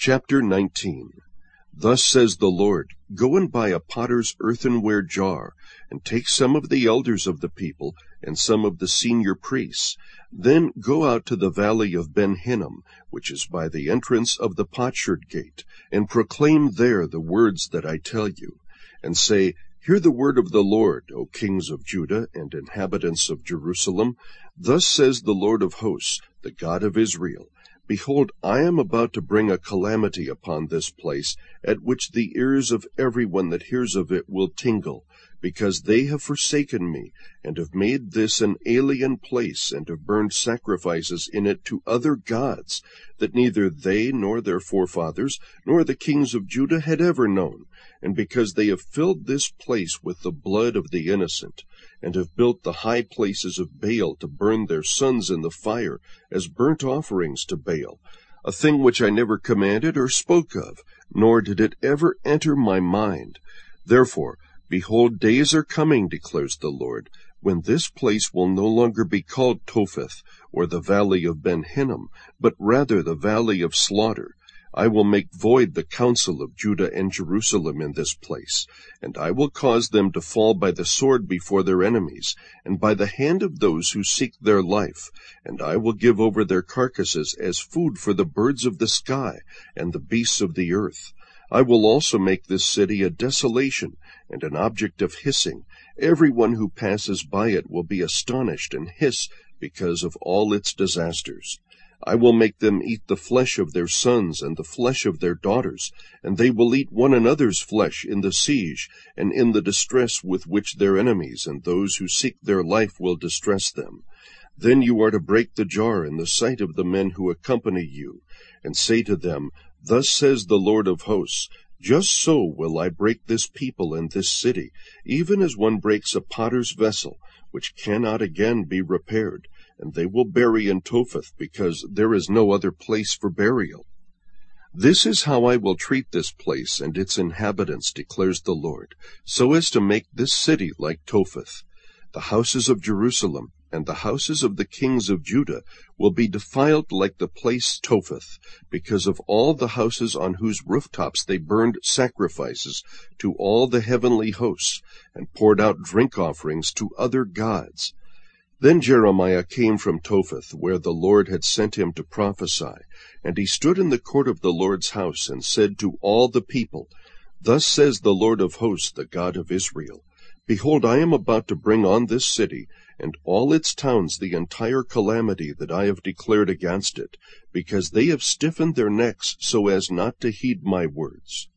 Chapter 19. Thus says the Lord, Go and buy a potter's earthenware jar, and take some of the elders of the people, and some of the senior priests. Then go out to the valley of Ben Hinnom, which is by the entrance of the potsherd gate, and proclaim there the words that I tell you, and say, Hear the word of the Lord, O kings of Judah and inhabitants of Jerusalem. Thus says the Lord of hosts, the God of Israel, Behold, I am about to bring a calamity upon this place, at which the ears of everyone that hears of it will tingle, because they have forsaken me, and have made this an alien place, and have burned sacrifices in it to other gods, that neither they nor their forefathers, nor the kings of Judah had ever known, and because they have filled this place with the blood of the innocent, and have built the high places of Baal to burn their sons in the fire as burnt offerings to Baal, a thing which I never commanded or spoke of, nor did it ever enter my mind. Therefore, behold, days are coming, declares the Lord, when this place will no longer be called Topheth, or the valley of Ben Hinnom, but rather the valley of slaughter. I will make void the counsel of Judah and Jerusalem in this place, and I will cause them to fall by the sword before their enemies, and by the hand of those who seek their life, and I will give over their carcasses as food for the birds of the sky and the beasts of the earth. I will also make this city a desolation and an object of hissing. Everyone who passes by it will be astonished and hiss because of all its disasters. I will make them eat the flesh of their sons and the flesh of their daughters, and they will eat one another's flesh in the siege and in the distress with which their enemies and those who seek their life will distress them. Then you are to break the jar in the sight of the men who accompany you, and say to them, Thus says the Lord of hosts, Just so will I break this people and this city, even as one breaks a potter's vessel, which cannot again be repaired, and they will bury in Topheth, because there is no other place for burial. This is how I will treat this place and its inhabitants, declares the Lord, so as to make this city like Topheth. The houses of Jerusalem and the houses of the kings of Judah will be defiled like the place Topheth, because of all the houses on whose rooftops they burned sacrifices to all the heavenly hosts, and poured out drink offerings to other gods. Then Jeremiah came from Topheth, where the Lord had sent him to prophesy, and he stood in the court of the Lord's house, and said to all the people, Thus says the Lord of hosts, the God of Israel, Behold, I am about to bring on this city and all its towns the entire calamity that I have declared against it, because they have stiffened their necks so as not to heed my words.